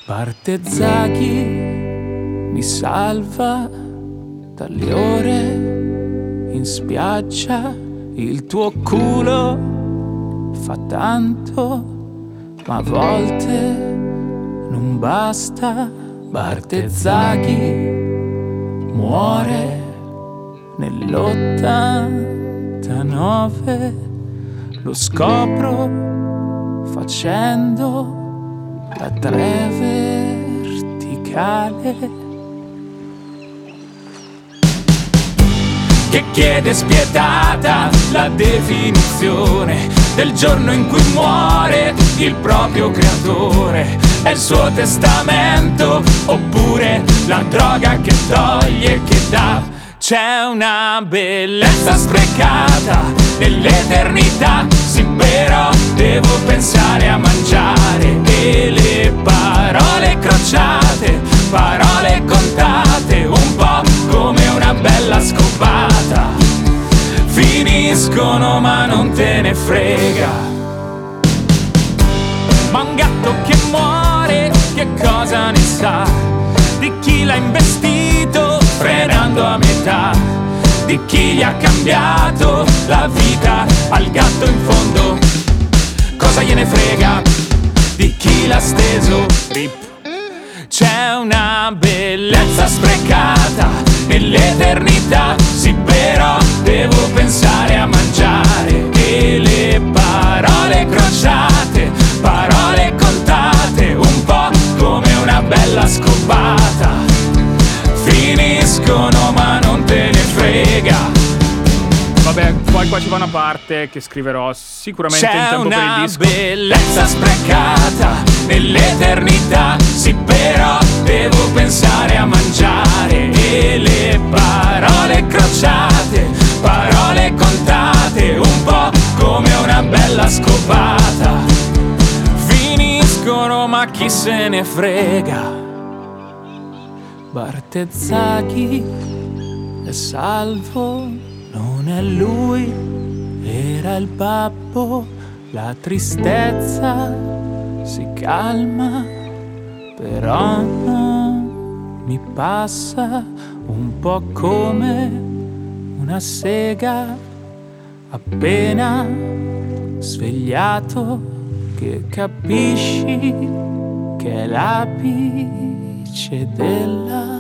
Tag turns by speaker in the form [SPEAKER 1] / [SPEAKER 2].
[SPEAKER 1] Parte Zaghi, mi salva dalle ore in spiaggia. Il tuo culo fa tanto, ma a volte non basta. Parte Zaghi, muore nell'89. Lo scopro facendo la 3 verticale, che chiede spietata la definizione del giorno in cui muore il proprio creatore. È il suo testamento oppure la droga che toglie e che dà. C'è una bellezza sprecata nell'eternità, sì, però devo pensare a mangiare e le parole crociate, parole contate, un po' come una bella scopata. Finiscono ma non te ne frega. Ma un gatto che muore, che cosa ne sa? Di chi l'ha investito frenando a metà, di chi gli ha cambiato la vita al gatto in fondo. Cosa gliene frega di chi l'ha steso? Rip. C'è una bellezza sprecata nell'eternità, sì, però devo pensare a mangiare e le parole crociate, parole contate, un po' come una bella scopata. Finiscono ma non te ne frega.
[SPEAKER 2] Vabbè, poi qua ci va una parte che scriverò sicuramente in tempo per il disco.
[SPEAKER 1] C'è una bellezza sprecata nell'eternità, sì, però devo pensare a mangiare e le parole crociate, parole contate, un po' come una bella scopata. Finiscono ma chi se ne frega. Parte Zaghi è salvo, non è lui, era il babbo. La tristezza si calma, però non mi passa. Un po' come una sega appena svegliato, che capisci che è l'apice della